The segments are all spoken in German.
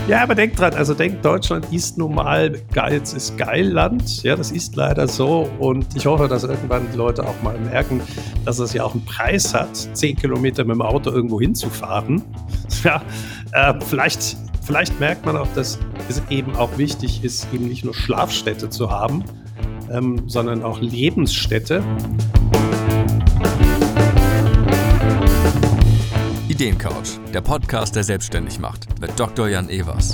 Ja, aber denkt dran, Deutschland ist nun mal Geiz ist Geil-Land. Ja, das ist leider so. Und ich hoffe, dass irgendwann die Leute auch mal merken, dass es ja auch einen Preis hat, 10 Kilometer mit dem Auto irgendwo hinzufahren. Ja, vielleicht merkt man auch, dass es eben auch wichtig ist, eben nicht nur Schlafstätte zu haben, sondern auch Lebensstätte. Ideencouch, der Podcast, der selbstständig macht, mit Dr. Jan Evers.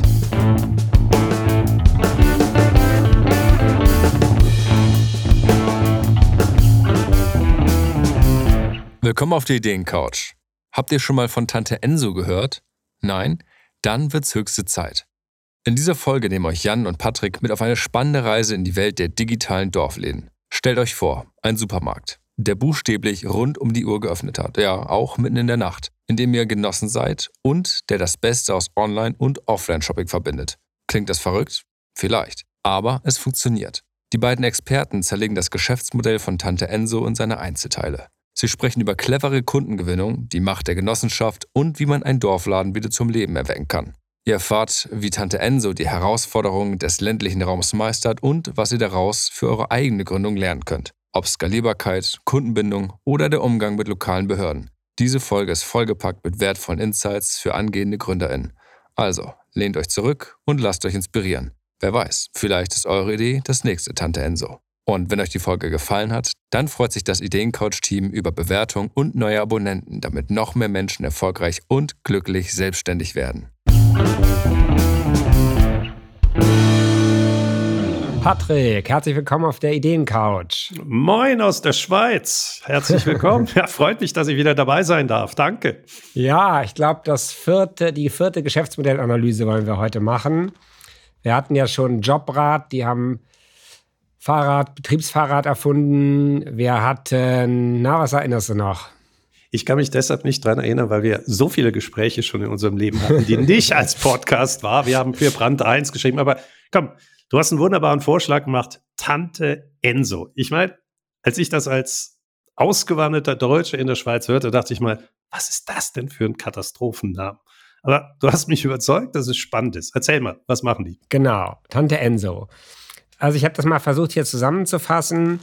Willkommen auf der Ideencouch. Habt ihr schon mal von Tante Enso gehört? Nein? Dann wird's höchste Zeit. In dieser Folge nehmen euch Jan und Patrick mit auf eine spannende Reise in die Welt der digitalen Dorfläden. Stellt euch vor, ein Supermarkt, der buchstäblich rund um die Uhr geöffnet hat, ja, auch mitten in der Nacht, in dem ihr genossen seid und der das Beste aus Online- und Offline-Shopping verbindet. Klingt das verrückt? Vielleicht. Aber es funktioniert. Die beiden Experten zerlegen das Geschäftsmodell von Tante Enso in seine Einzelteile. Sie sprechen über clevere Kundengewinnung, die Macht der Genossenschaft und wie man einen Dorfladen wieder zum Leben erwecken kann. Ihr erfahrt, wie Tante Enso die Herausforderungen des ländlichen Raums meistert und was ihr daraus für eure eigene Gründung lernen könnt. Ob Skalierbarkeit, Kundenbindung oder der Umgang mit lokalen Behörden. Diese Folge ist vollgepackt mit wertvollen Insights für angehende GründerInnen. Also, lehnt euch zurück und lasst euch inspirieren. Wer weiß, vielleicht ist eure Idee das nächste Tante Enso. Und wenn euch die Folge gefallen hat, dann freut sich das Ideencouch-Team über Bewertung und neue Abonnenten, damit noch mehr Menschen erfolgreich und glücklich selbstständig werden. Patrick, herzlich willkommen auf der Ideencouch. Moin aus der Schweiz. Herzlich willkommen. Ja, freut mich, dass ich wieder dabei sein darf. Danke. Ja, ich glaube, die vierte Geschäftsmodellanalyse wollen wir heute machen. Wir hatten ja schon Jobrad, die haben Betriebsfahrrad erfunden. Wir hatten, was erinnerst du noch? Ich kann mich deshalb nicht dran erinnern, weil wir so viele Gespräche schon in unserem Leben hatten, die nicht als Podcast war. Wir haben für Brand 1 geschrieben, aber komm, du hast einen wunderbaren Vorschlag gemacht. Tante Enso. Ich meine, als ich das als ausgewanderter Deutscher in der Schweiz hörte, dachte ich mal, was ist das denn für ein Katastrophennamen? Aber du hast mich überzeugt, dass es spannend ist. Erzähl mal, was machen die? Genau, Tante Enso. Also ich habe das mal versucht hier zusammenzufassen.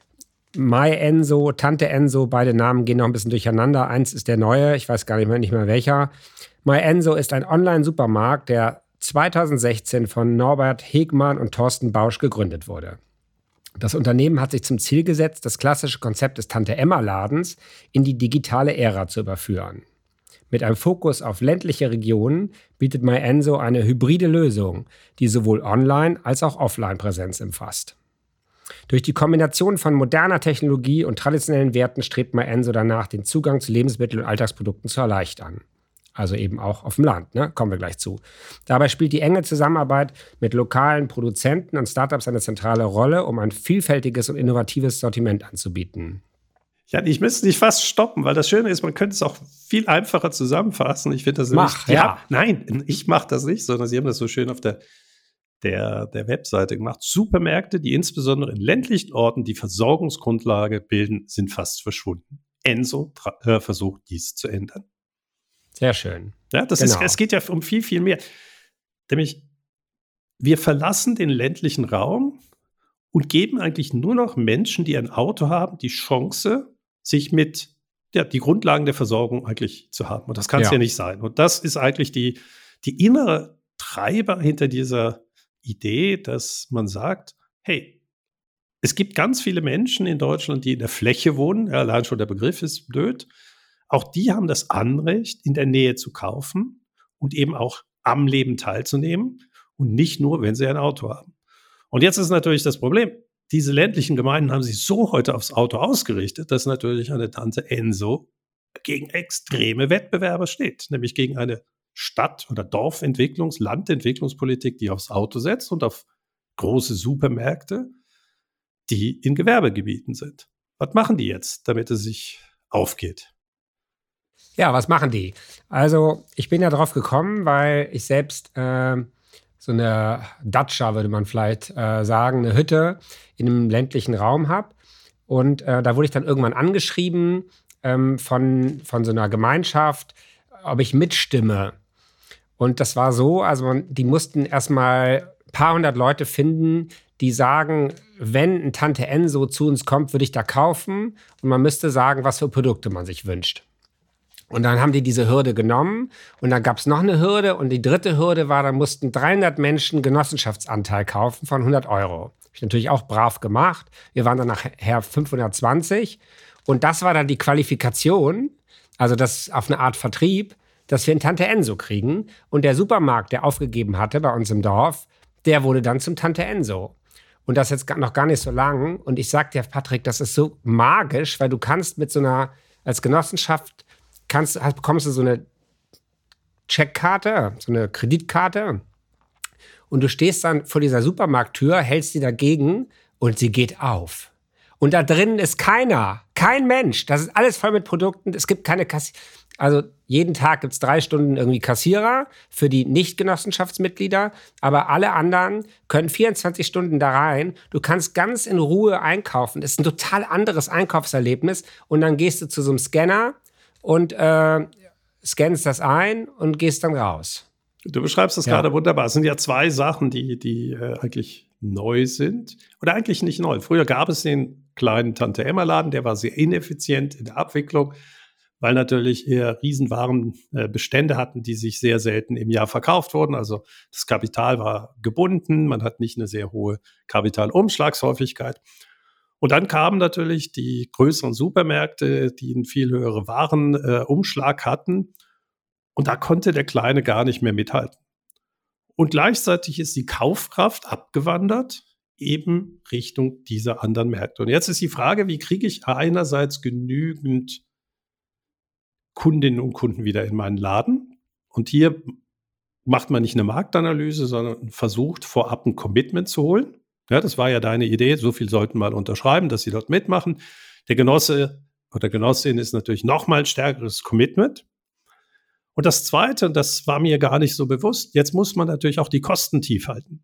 My Enso, Tante Enso, beide Namen gehen noch ein bisschen durcheinander. Eins ist der neue, ich weiß gar nicht mehr welcher. My Enso ist ein Online-Supermarkt, der 2016 von Norbert Hegmann und Thorsten Bausch gegründet wurde. Das Unternehmen hat sich zum Ziel gesetzt, das klassische Konzept des Tante-Emma-Ladens in die digitale Ära zu überführen. Mit einem Fokus auf ländliche Regionen bietet My Enso eine hybride Lösung, die sowohl Online- als auch Offline-Präsenz umfasst. Durch die Kombination von moderner Technologie und traditionellen Werten strebt My Enso danach, den Zugang zu Lebensmittel- und Alltagsprodukten zu erleichtern. Also eben auch auf dem Land, kommen wir gleich zu. Dabei spielt die enge Zusammenarbeit mit lokalen Produzenten und Startups eine zentrale Rolle, um ein vielfältiges und innovatives Sortiment anzubieten. Ja, ich müsste dich fast stoppen, weil das Schöne ist, man könnte es auch viel einfacher zusammenfassen. Ich finde das Nein, ich mache das nicht, sondern sie haben das so schön auf der Webseite gemacht. Supermärkte, die insbesondere in ländlichen Orten die Versorgungsgrundlage bilden, sind fast verschwunden. Enso versucht, dies zu ändern. Sehr schön. Ja, es geht ja um viel, viel mehr. Nämlich, wir verlassen den ländlichen Raum und geben eigentlich nur noch Menschen, die ein Auto haben, die Chance, sich mit die Grundlagen der Versorgung eigentlich zu haben. Und das kann es ja nicht sein. Und das ist eigentlich die innere Treiber hinter dieser Idee, dass man sagt, hey, es gibt ganz viele Menschen in Deutschland, die in der Fläche wohnen. Ja, allein schon der Begriff ist blöd. Auch die haben das Anrecht, in der Nähe zu kaufen und eben auch am Leben teilzunehmen und nicht nur, wenn sie ein Auto haben. Und jetzt ist natürlich das Problem, diese ländlichen Gemeinden haben sich so heute aufs Auto ausgerichtet, dass natürlich eine Tante Enso gegen extreme Wettbewerber steht, nämlich gegen eine Stadt- oder Landentwicklungspolitik, die aufs Auto setzt und auf große Supermärkte, die in Gewerbegebieten sind. Was machen die jetzt, damit es sich aufgeht? Ja, was machen die? Also ich bin ja drauf gekommen, weil ich selbst so eine Datscha, würde man vielleicht sagen, eine Hütte in einem ländlichen Raum habe. Und da wurde ich dann irgendwann angeschrieben von so einer Gemeinschaft, ob ich mitstimme. Und das war so, also die mussten erstmal ein paar hundert Leute finden, die sagen, wenn ein Tante Enso zu uns kommt, würde ich da kaufen. Und man müsste sagen, was für Produkte man sich wünscht. Und dann haben die diese Hürde genommen und dann gab es noch eine Hürde und die dritte Hürde war, dann mussten 300 Menschen Genossenschaftsanteil kaufen von 100 Euro. Habe ich natürlich auch brav gemacht. Wir waren dann nachher 520 und das war dann die Qualifikation, also das auf eine Art Vertrieb, dass wir einen Tante Enso kriegen. Und der Supermarkt, der aufgegeben hatte bei uns im Dorf, der wurde dann zum Tante Enso. Und das jetzt noch gar nicht so lang. Und ich sag dir, Patrick, das ist so magisch, weil du kannst mit so einer, als Genossenschaft, bekommst du so eine Checkkarte, so eine Kreditkarte. Und du stehst dann vor dieser Supermarkttür, hältst die dagegen und sie geht auf. Und da drinnen ist keiner, kein Mensch. Das ist alles voll mit Produkten. Es gibt keine Kassierer. Also jeden Tag gibt es 3 Stunden irgendwie Kassierer für die Nicht-Genossenschaftsmitglieder. Aber alle anderen können 24 Stunden da rein. Du kannst ganz in Ruhe einkaufen. Das ist ein total anderes Einkaufserlebnis. Und dann gehst du zu so einem Scanner und scannst das ein und gehst dann raus. Du beschreibst das gerade wunderbar. Es sind ja 2 Sachen, die eigentlich neu sind. Oder eigentlich nicht neu. Früher gab es den kleinen Tante-Emma-Laden, der war sehr ineffizient in der Abwicklung, weil natürlich eher Riesenwarenbestände hatten, die sich sehr selten im Jahr verkauft wurden. Also das Kapital war gebunden, man hat nicht eine sehr hohe Kapitalumschlagshäufigkeit. Und dann kamen natürlich die größeren Supermärkte, die einen viel höheren Warenumschlag hatten. Und da konnte der Kleine gar nicht mehr mithalten. Und gleichzeitig ist die Kaufkraft abgewandert, eben Richtung dieser anderen Märkte. Und jetzt ist die Frage, wie kriege ich einerseits genügend Kundinnen und Kunden wieder in meinen Laden? Und hier macht man nicht eine Marktanalyse, sondern versucht vorab ein Commitment zu holen. Ja, das war ja deine Idee, so viel sollten mal unterschreiben, dass sie dort mitmachen. Der Genosse oder Genossin ist natürlich nochmal ein stärkeres Commitment. Und das Zweite, und das war mir gar nicht so bewusst, jetzt muss man natürlich auch die Kosten tief halten.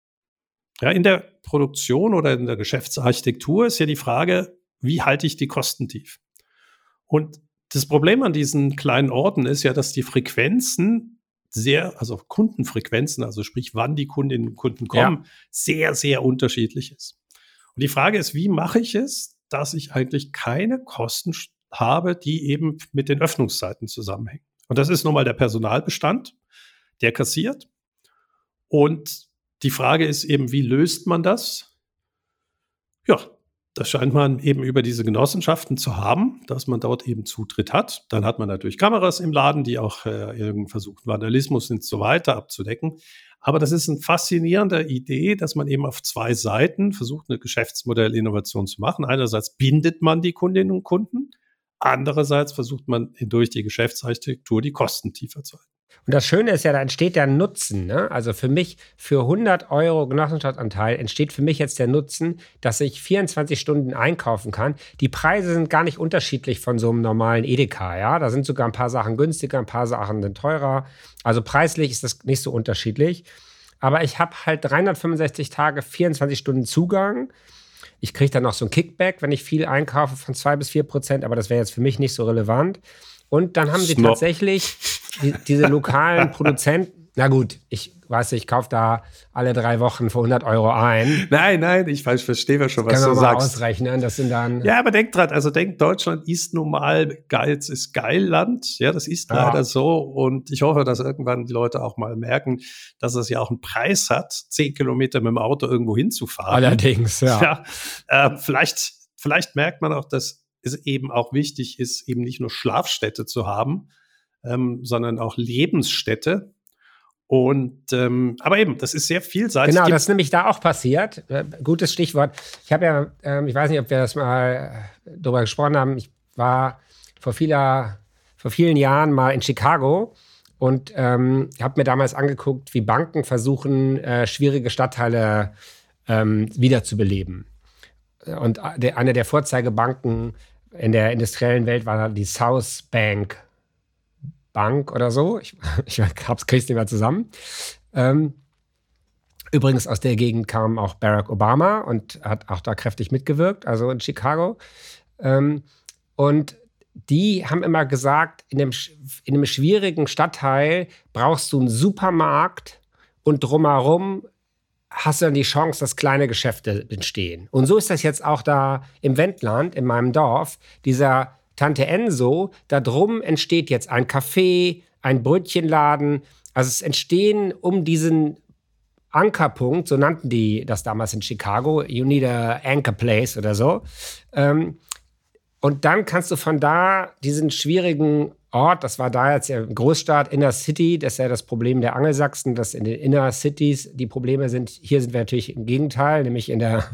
Ja, in der Produktion oder in der Geschäftsarchitektur ist ja die Frage, wie halte ich die Kosten tief? Und das Problem an diesen kleinen Orten ist ja, dass die Frequenzen also Kundenfrequenzen, also sprich, wann die Kundinnen und Kunden kommen, sehr, sehr unterschiedlich ist. Und die Frage ist, wie mache ich es, dass ich eigentlich keine Kosten habe, die eben mit den Öffnungszeiten zusammenhängen? Und das ist nun mal der Personalbestand, der kassiert. Und die Frage ist eben, wie löst man das? Ja, das scheint man eben über diese Genossenschaften zu haben, dass man dort eben Zutritt hat. Dann hat man natürlich Kameras im Laden, die auch irgendeinen versuchen, Vandalismus und so weiter abzudecken. Aber das ist eine faszinierende Idee, dass man eben auf 2 Seiten versucht, eine Geschäftsmodellinnovation zu machen. Einerseits bindet man die Kundinnen und Kunden, andererseits versucht man durch die Geschäftsarchitektur die Kosten tiefer zu halten. Und das Schöne ist ja, da entsteht der Nutzen. Ne? Also für mich, für 100 Euro Genossenschaftsanteil entsteht für mich jetzt der Nutzen, dass ich 24 Stunden einkaufen kann. Die Preise sind gar nicht unterschiedlich von so einem normalen Edeka. Ja? Da sind sogar ein paar Sachen günstiger, ein paar Sachen sind teurer. Also preislich ist das nicht so unterschiedlich. Aber ich habe halt 365 Tage, 24 Stunden Zugang. Ich kriege dann noch so ein Kickback, wenn ich viel einkaufe von 2-4%, aber das wäre jetzt für mich nicht so relevant. Und dann haben sie tatsächlich diese lokalen Produzenten, na gut, ich kaufe da alle 3 Wochen für 100 Euro ein. Nein, ich verstehe schon, was du sagst. Kann man mal ausrechnen, das sind dann... Ja, aber denk dran, Deutschland ist nun mal Geiz ist Geilland. Ja, das ist leider so. Und ich hoffe, dass irgendwann die Leute auch mal merken, dass es ja auch einen Preis hat, 10 Kilometer mit dem Auto irgendwo hinzufahren. Allerdings, ja. Vielleicht merkt man auch, dass es eben auch wichtig ist, eben nicht nur Schlafstätte zu haben, sondern auch Lebensstätte. Und aber eben, das ist sehr vielseitig. Genau, das ist nämlich da auch passiert. Gutes Stichwort. Ich habe ja, ich weiß nicht, ob wir das mal drüber gesprochen haben. Ich war vor vielen Jahren mal in Chicago und habe mir damals angeguckt, wie Banken versuchen, schwierige Stadtteile wiederzubeleben. Und eine der Vorzeigebanken in der industriellen Welt war die South Bank oder so. Ich krieg's nicht mehr zusammen. Übrigens aus der Gegend kam auch Barack Obama und hat auch da kräftig mitgewirkt, also in Chicago. Und die haben immer gesagt, in einem schwierigen Stadtteil brauchst du einen Supermarkt und drumherum hast du dann die Chance, dass kleine Geschäfte entstehen. Und so ist das jetzt auch da im Wendland, in meinem Dorf. Dieser Tante Enso, da drum entsteht jetzt ein Café, ein Brötchenladen. Also es entstehen um diesen Ankerpunkt, so nannten die das damals in Chicago, you need a anchor place oder so. Und dann kannst du von da diesen schwierigen Ort, das war da jetzt ja Großstadt, Inner City, das ist ja das Problem der Angelsachsen, dass in den Inner Cities die Probleme sind. Hier sind wir natürlich im Gegenteil, nämlich in der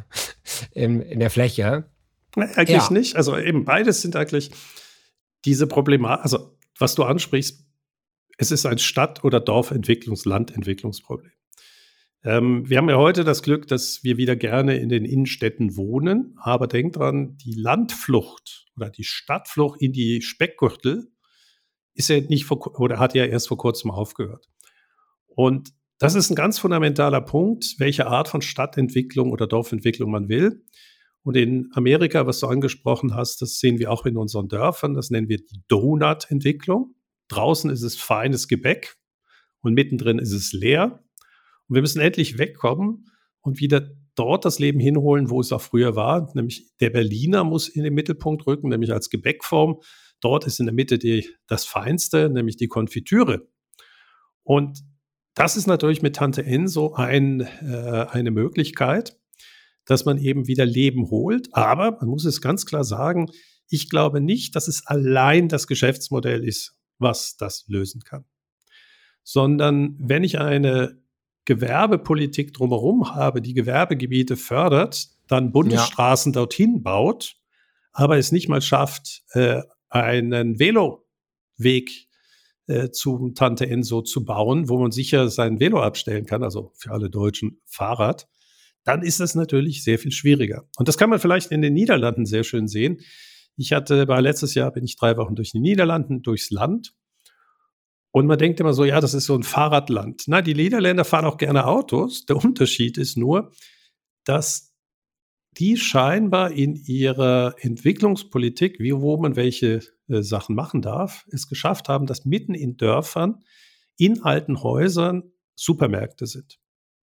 Fläche. Eigentlich nicht. Also eben beides sind eigentlich diese Probleme. Also was du ansprichst, es ist ein Stadt- oder Landentwicklungsproblem. Wir haben ja heute das Glück, dass wir wieder gerne in den Innenstädten wohnen. Aber denk dran, die Landflucht oder die Stadtflucht in die Speckgürtel ist ja hat ja erst vor kurzem aufgehört. Und das ist ein ganz fundamentaler Punkt, welche Art von Stadtentwicklung oder Dorfentwicklung man will. Und in Amerika, was du angesprochen hast, das sehen wir auch in unseren Dörfern, das nennen wir die Donut-Entwicklung. Draußen ist es feines Gebäck und mittendrin ist es leer. Und wir müssen endlich wegkommen und wieder dort das Leben hinholen, wo es auch früher war. Nämlich der Berliner muss in den Mittelpunkt rücken, nämlich als Gebäckform. Dort ist in der Mitte das Feinste, nämlich die Konfitüre. Und das ist natürlich mit Tante Enso eine Möglichkeit, dass man eben wieder Leben holt. Aber man muss es ganz klar sagen, ich glaube nicht, dass es allein das Geschäftsmodell ist, was das lösen kann. Sondern wenn ich eine Gewerbepolitik drumherum habe, die Gewerbegebiete fördert, dann Bundesstraßen dorthin baut, aber es nicht mal schafft, einen Veloweg zum Tante Enso zu bauen, wo man sicher sein Velo abstellen kann, also für alle Deutschen Fahrrad, dann ist das natürlich sehr viel schwieriger. Und das kann man vielleicht in den Niederlanden sehr schön sehen. Letztes Jahr bin ich 3 Wochen durch die Niederlanden, durchs Land. Und man denkt immer so, ja, das ist so ein Fahrradland. Na, die Niederländer fahren auch gerne Autos. Der Unterschied ist nur, dass die scheinbar in ihrer Entwicklungspolitik, wo man welche Sachen machen darf, es geschafft haben, dass mitten in Dörfern, in alten Häusern Supermärkte sind.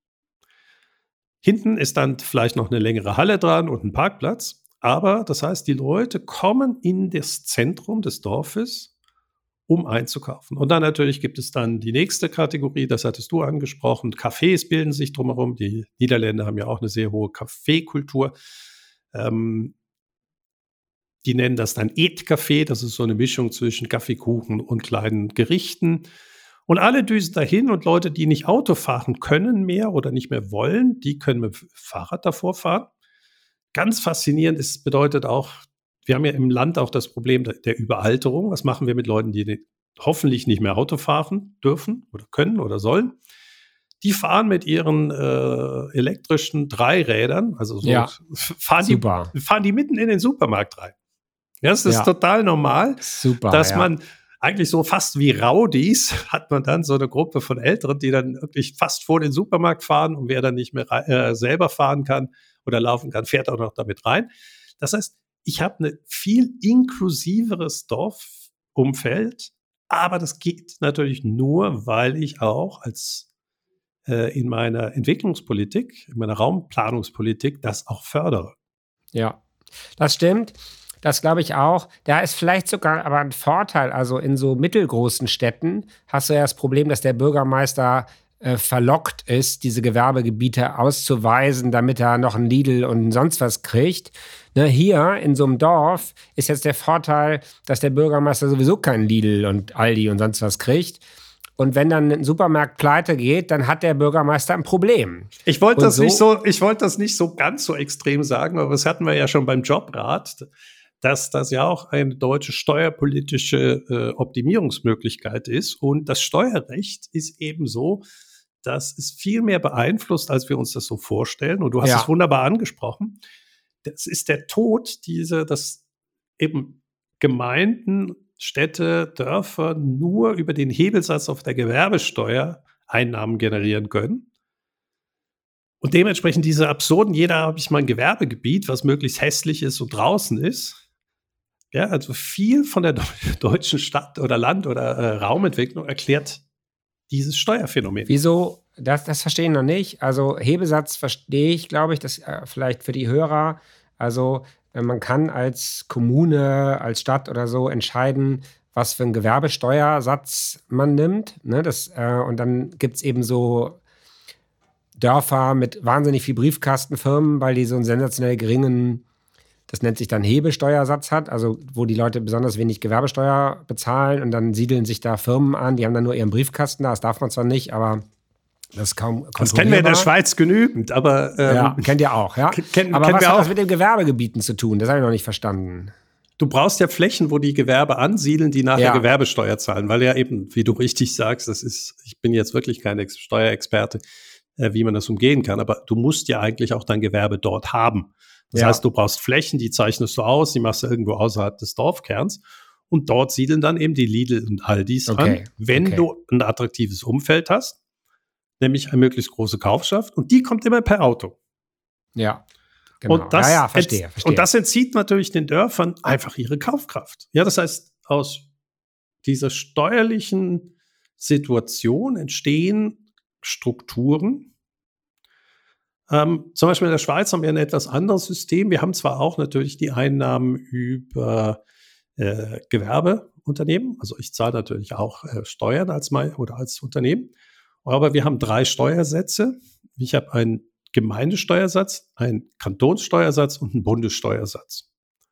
Hinten ist dann vielleicht noch eine längere Halle dran und ein Parkplatz. Aber das heißt, die Leute kommen in das Zentrum des Dorfes, um einzukaufen. Und dann natürlich gibt es dann die nächste Kategorie, das hattest du angesprochen, Cafés bilden sich drumherum. Die Niederländer haben ja auch eine sehr hohe Kaffeekultur. Die nennen das dann Eetcafé, das ist so eine Mischung zwischen Kaffeekuchen und kleinen Gerichten. Und alle düsen dahin und Leute, die nicht Auto fahren können mehr oder nicht mehr wollen, die können mit dem Fahrrad davor fahren. Ganz faszinierend bedeutet auch, wir haben ja im Land auch das Problem der Überalterung. Was machen wir mit Leuten, die hoffentlich nicht mehr Auto fahren dürfen oder können oder sollen? Die fahren mit ihren elektrischen Dreirädern, also fahren die mitten in den Supermarkt rein. Ja, das ist total normal, dass man eigentlich so fast wie Rowdies hat man dann so eine Gruppe von Älteren, die dann wirklich fast vor den Supermarkt fahren und wer dann nicht mehr selber fahren kann oder laufen kann, fährt auch noch damit rein. Das heißt, ich habe ein viel inklusiveres Dorfumfeld, aber das geht natürlich nur, weil ich auch in meiner Entwicklungspolitik, in meiner Raumplanungspolitik das auch fördere. Ja, das stimmt. Das glaube ich auch. Da ist vielleicht sogar aber ein Vorteil. Also in so mittelgroßen Städten hast du ja das Problem, dass der Bürgermeister verlockt ist, diese Gewerbegebiete auszuweisen, damit er noch ein Lidl und sonst was kriegt. Ne, hier in so einem Dorf ist jetzt der Vorteil, dass der Bürgermeister sowieso keinen Lidl und Aldi und sonst was kriegt. Und wenn dann ein Supermarkt pleite geht, dann hat der Bürgermeister ein Problem. Ich wollte das nicht so ganz so extrem sagen, aber das hatten wir ja schon beim Jobrat, dass das ja auch eine deutsche steuerpolitische Optimierungsmöglichkeit ist. Und das Steuerrecht ist eben so, dass es viel mehr beeinflusst, als wir uns das so vorstellen. Und du hast es wunderbar angesprochen. Das ist der Tod, dass eben Gemeinden, Städte, Dörfer nur über den Hebelsatz auf der Gewerbesteuer Einnahmen generieren können. Und dementsprechend diese absurden, jeder habe ich mal ein Gewerbegebiet, was möglichst hässlich ist und draußen ist. Ja, also viel von der deutschen Stadt- oder Land- oder Raumentwicklung erklärt dieses Steuerphänomen. Wieso? Das verstehe ich noch nicht. Also Hebesatz verstehe ich, glaube ich, das vielleicht für die Hörer. Also man kann als Kommune, als Stadt oder so entscheiden, was für einen Gewerbesteuersatz man nimmt. Ne? Und dann gibt es eben so Dörfer mit wahnsinnig viel Briefkastenfirmen, weil die so einen sensationell geringen, das nennt sich dann Hebesteuersatz hat, also wo die Leute besonders wenig Gewerbesteuer bezahlen und dann siedeln sich da Firmen an, die haben dann nur ihren Briefkasten da, das darf man zwar nicht, aber das ist kaum kontrollierbar. Das kennen wir in der Schweiz genügend, aber ja, kennt ihr auch, ja? Aber was hat das mit den Gewerbegebieten zu tun? Das habe ich noch nicht verstanden. Du brauchst ja Flächen, wo die Gewerbe ansiedeln, die nachher Gewerbesteuer zahlen, weil ja eben, wie du richtig sagst, ich bin jetzt wirklich kein Steuerexperte, wie man das umgehen kann, aber du musst ja eigentlich auch dein Gewerbe dort haben. Das heißt, du brauchst Flächen, die zeichnest du aus, die machst du irgendwo außerhalb des Dorfkerns und dort siedeln dann eben die Lidl und Aldis an, wenn du ein attraktives Umfeld hast, nämlich eine möglichst große Kaufschaft und die kommt immer per Auto. Ja, genau. Und das, verstehe. Und das entzieht natürlich den Dörfern einfach ihre Kaufkraft. Ja, das heißt, aus dieser steuerlichen Situation entstehen Strukturen. Zum Beispiel in der Schweiz haben wir ein etwas anderes System. Wir haben zwar auch natürlich die Einnahmen über Gewerbeunternehmen, also ich zahle natürlich auch Steuern als Unternehmen, aber wir haben 3 Steuersätze. Ich habe einen Gemeindesteuersatz, einen Kantonssteuersatz und einen Bundessteuersatz.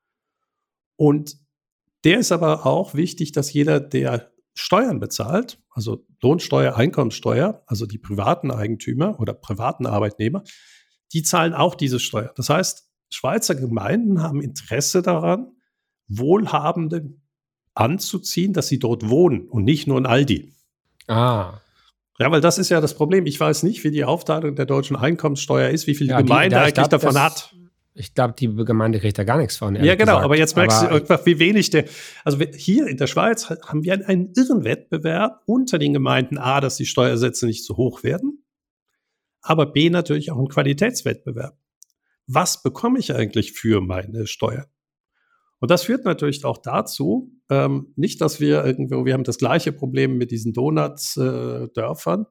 Und der ist aber auch wichtig, dass jeder, der Steuern bezahlt, also Lohnsteuer, Einkommensteuer, also die privaten Eigentümer oder privaten Arbeitnehmer, die zahlen auch diese Steuer. Das heißt, Schweizer Gemeinden haben Interesse daran, Wohlhabende anzuziehen, dass sie dort wohnen und nicht nur in Aldi. Ah. Ja, weil das ist ja das Problem. Ich weiß nicht, wie die Aufteilung der deutschen Einkommenssteuer ist, wie viel die Gemeinde eigentlich davon hat. Ich glaube, die Gemeinde kriegt da gar nichts von. Ja, genau, gesagt. Aber jetzt merkst du einfach, wie wenig also hier in der Schweiz haben wir einen irren Wettbewerb unter den Gemeinden. A, dass die Steuersätze nicht zu hoch werden, aber B, natürlich auch einen Qualitätswettbewerb. Was bekomme ich eigentlich für meine Steuern? Und das führt natürlich auch dazu, nicht, dass wir haben das gleiche Problem mit diesen Donuts-Dörfern,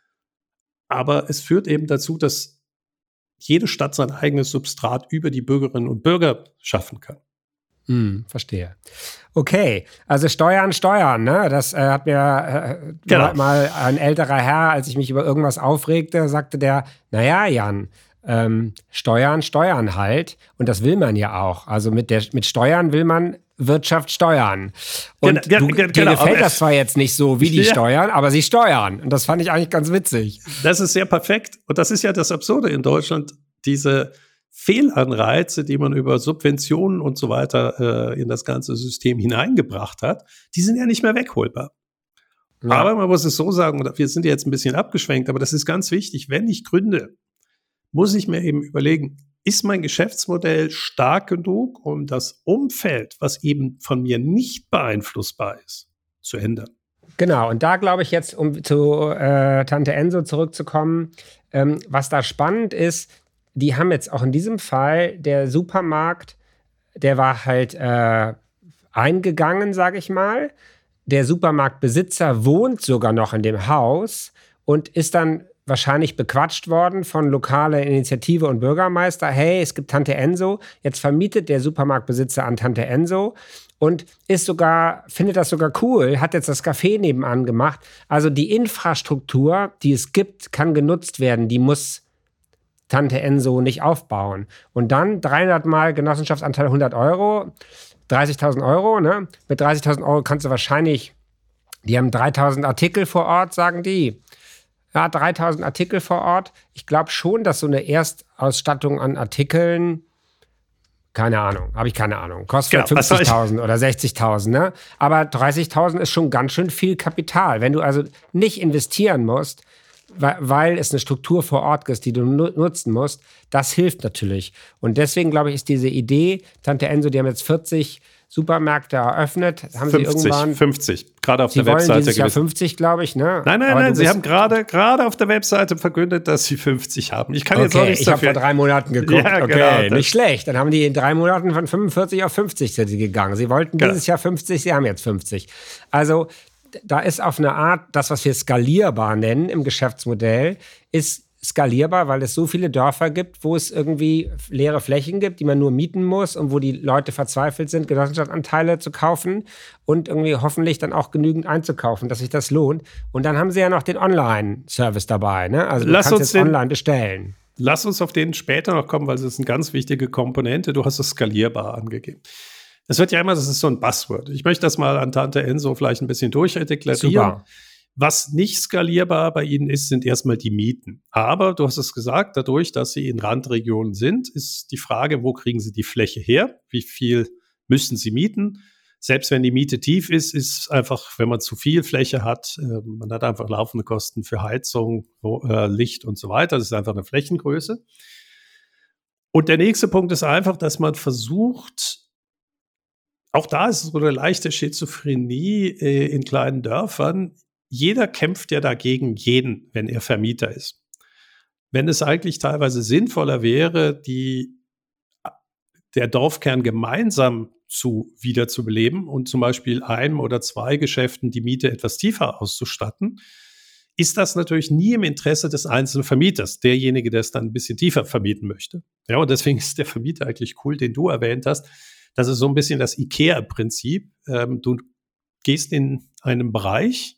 aber es führt eben dazu, dass jede Stadt sein eigenes Substrat über die Bürgerinnen und Bürger schaffen kann. Verstehe. Okay, also Steuern, ne? Das hat mir mal ein älterer Herr, als ich mich über irgendwas aufregte, sagte der, naja, Jan, Steuern halt. Und das will man ja auch. Also mit Steuern will man Wirtschaft steuern. Und dir gefällt das zwar jetzt nicht so wie die Steuern, aber sie steuern. Und das fand ich eigentlich ganz witzig. Das ist sehr perfekt. Und das ist ja das Absurde in Deutschland. Diese Fehlanreize, die man über Subventionen und so weiter in das ganze System hineingebracht hat, die sind ja nicht mehr wegholbar. Ja. Aber man muss es so sagen, wir sind jetzt ein bisschen abgeschwenkt, aber das ist ganz wichtig. Wenn ich gründe, muss ich mir eben überlegen, ist mein Geschäftsmodell stark genug, um das Umfeld, was eben von mir nicht beeinflussbar ist, zu ändern? Genau, und da glaube ich jetzt, um zu Tante Enso zurückzukommen, was da spannend ist, die haben jetzt auch in diesem Fall, der Supermarkt, der war halt eingegangen, sage ich mal. Der Supermarktbesitzer wohnt sogar noch in dem Haus und ist dann wahrscheinlich bequatscht worden von lokaler Initiative und Bürgermeister. Hey, es gibt Tante Enso. Jetzt vermietet der Supermarktbesitzer an Tante Enso und findet das sogar cool, hat jetzt das Café nebenan gemacht. Also die Infrastruktur, die es gibt, kann genutzt werden. Die muss Tante Enso nicht aufbauen. Und dann 300 Mal Genossenschaftsanteil 100 Euro, 30.000 Euro. Ne? Mit 30.000 Euro kannst du wahrscheinlich, die haben 3.000 Artikel vor Ort, sagen die. Ja, 3.000 Artikel vor Ort. Ich glaube schon, dass so eine Erstausstattung an Artikeln, keine Ahnung, kostet 50.000 oder 60.000. Ne? Aber 30.000 ist schon ganz schön viel Kapital. Wenn du also nicht investieren musst, weil es eine Struktur vor Ort ist, die du nutzen musst, das hilft natürlich. Und deswegen, glaube ich, ist diese Idee, Tante Enso, die haben jetzt 40 Supermärkte eröffnet. Haben Sie irgendwann 50, gerade auf Sie der wollen Webseite dieses Jahr gewesen. 50, glaube ich, ne? Nein, Sie haben gerade auf der Webseite verkündet, dass Sie 50 haben. Ich kann jetzt auch Okay, nichts ich habe dafür. vor 3 Monaten geguckt. Ja, Okay, genau, nicht schlecht. Dann haben die in 3 Monaten von 45 auf 50 sind sie gegangen. Sie wollten Genau. dieses Jahr 50, sie haben jetzt 50. Also da ist auf eine Art, das, was wir skalierbar nennen im Geschäftsmodell, ist skalierbar, weil es so viele Dörfer gibt, wo es irgendwie leere Flächen gibt, die man nur mieten muss und wo die Leute verzweifelt sind, Genossenschaftsanteile zu kaufen und irgendwie hoffentlich dann auch genügend einzukaufen, dass sich das lohnt. Und dann haben sie ja noch den Online-Service dabei, ne? Also du kannst jetzt online bestellen. Lass uns auf den später noch kommen, weil es ist eine ganz wichtige Komponente. Du hast es skalierbar angegeben. Es wird ja immer, das ist so ein Buzzword. Ich möchte das mal an Tante Enso vielleicht ein bisschen durchdeklarieren. Super. Was nicht skalierbar bei Ihnen ist, sind erstmal die Mieten. Aber du hast es gesagt, dadurch, dass Sie in Randregionen sind, ist die Frage, wo kriegen Sie die Fläche her? Wie viel müssen Sie mieten? Selbst wenn die Miete tief ist, ist einfach, wenn man zu viel Fläche hat, man hat einfach laufende Kosten für Heizung, Licht und so weiter. Das ist einfach eine Flächengröße. Und der nächste Punkt ist einfach, dass man versucht, auch da ist so eine leichte Schizophrenie in kleinen Dörfern. Jeder kämpft ja dagegen jeden, wenn er Vermieter ist. Wenn es eigentlich teilweise sinnvoller wäre, der Dorfkern gemeinsam wiederzubeleben und zum Beispiel 1 oder 2 Geschäften die Miete etwas tiefer auszustatten, ist das natürlich nie im Interesse des einzelnen Vermieters, derjenige, der es dann ein bisschen tiefer vermieten möchte. Ja, und deswegen ist der Vermieter eigentlich cool, den du erwähnt hast. Das ist so ein bisschen das IKEA-Prinzip. Du gehst in einen Bereich,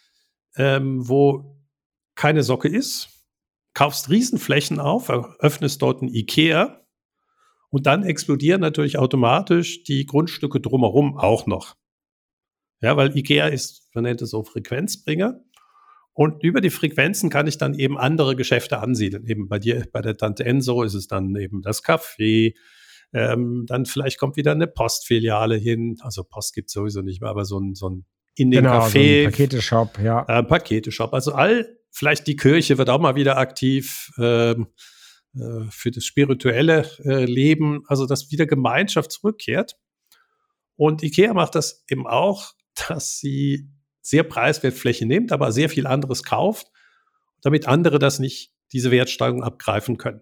wo keine Socke ist, kaufst Riesenflächen auf, öffnest dort ein IKEA und dann explodieren natürlich automatisch die Grundstücke drumherum auch noch. Ja, weil IKEA ist, man nennt es so Frequenzbringer. Und über die Frequenzen kann ich dann eben andere Geschäfte ansiedeln. Eben bei dir, bei der Tante Enso ist es dann eben das Café. Dann vielleicht kommt wieder eine Postfiliale hin. Also Post gibt es sowieso nicht mehr, aber so ein in den Genau, Café. so ein Paketeshop, ja. Paketeshop. Also vielleicht die Kirche wird auch mal wieder aktiv für das spirituelle Leben. Also dass wieder Gemeinschaft zurückkehrt. Und IKEA macht das eben auch, dass sie sehr preiswert Fläche nimmt, aber sehr viel anderes kauft, damit andere diese Wertsteigerung abgreifen können.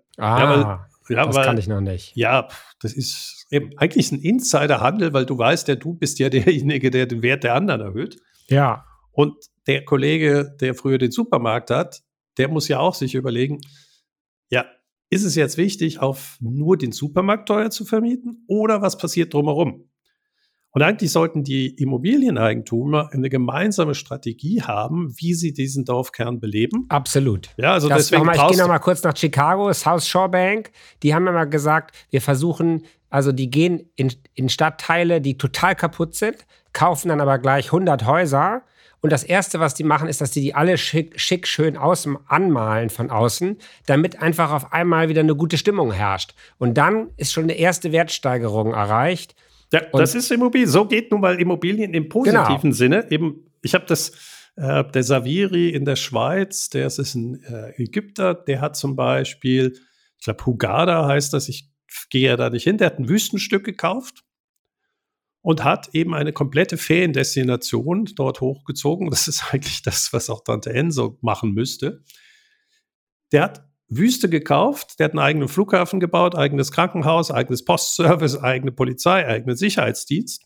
Das kann ich noch nicht. Ja, das ist eben eigentlich ein Insiderhandel, weil du weißt ja, du bist ja derjenige, der den Wert der anderen erhöht. Ja. Und der Kollege, der früher den Supermarkt hat, der muss ja auch sich überlegen, ja, ist es jetzt wichtig, auf nur den Supermarkt teuer zu vermieten oder was passiert drumherum? Und eigentlich sollten die Immobilieneigentümer eine gemeinsame Strategie haben, wie sie diesen Dorfkern beleben. Absolut. Ja, also ich gehe noch mal kurz nach Chicago, South Shore Bank. Die haben immer gesagt, wir versuchen, also die gehen in Stadtteile, die total kaputt sind, kaufen dann aber gleich 100 Häuser. Und das Erste, was die machen, ist, dass die alle schick schön anmalen von außen, damit einfach auf einmal wieder eine gute Stimmung herrscht. Und dann ist schon eine erste Wertsteigerung erreicht. Ja, das ist Immobilien. So geht nun mal Immobilien im positiven Sinne. Eben, ich habe der Saviri in der Schweiz, der ist ein Ägypter, der hat zum Beispiel, ich glaube, Hurghada heißt das, ich gehe ja da nicht hin, der hat ein Wüstenstück gekauft und hat eben eine komplette Feriendestination dort hochgezogen. Das ist eigentlich das, was auch Tante Enso machen müsste. Der hat Wüste gekauft, der hat einen eigenen Flughafen gebaut, eigenes Krankenhaus, eigenes Postservice, eigene Polizei, eigenen Sicherheitsdienst,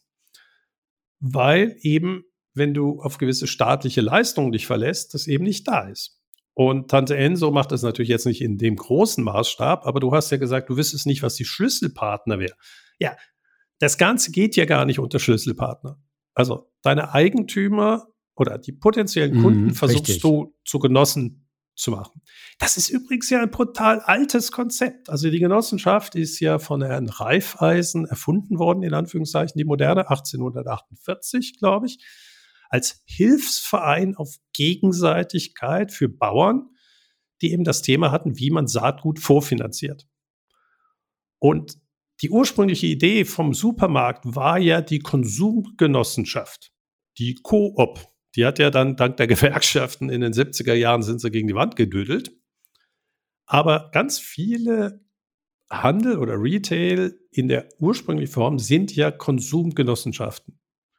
weil eben, wenn du auf gewisse staatliche Leistungen dich verlässt, das eben nicht da ist. Und Tante Enso macht das natürlich jetzt nicht in dem großen Maßstab, aber du hast ja gesagt, du wüsstest nicht, was die Schlüsselpartner wäre. Ja, das Ganze geht ja gar nicht unter Schlüsselpartner. Also deine Eigentümer oder die potenziellen Kunden versuchst du zu Genossen zu machen. Das ist übrigens ja ein brutal altes Konzept. Also die Genossenschaft ist ja von Herrn Raiffeisen erfunden worden, in Anführungszeichen, die moderne, 1848, glaube ich, als Hilfsverein auf Gegenseitigkeit für Bauern, die eben das Thema hatten, wie man Saatgut vorfinanziert. Und die ursprüngliche Idee vom Supermarkt war ja die Konsumgenossenschaft, die Coop. Die hat ja dann dank der Gewerkschaften in den 70er Jahren sind sie gegen die Wand gedödelt. Aber ganz viele Handel oder Retail in der ursprünglichen Form sind ja Konsumgenossenschaften.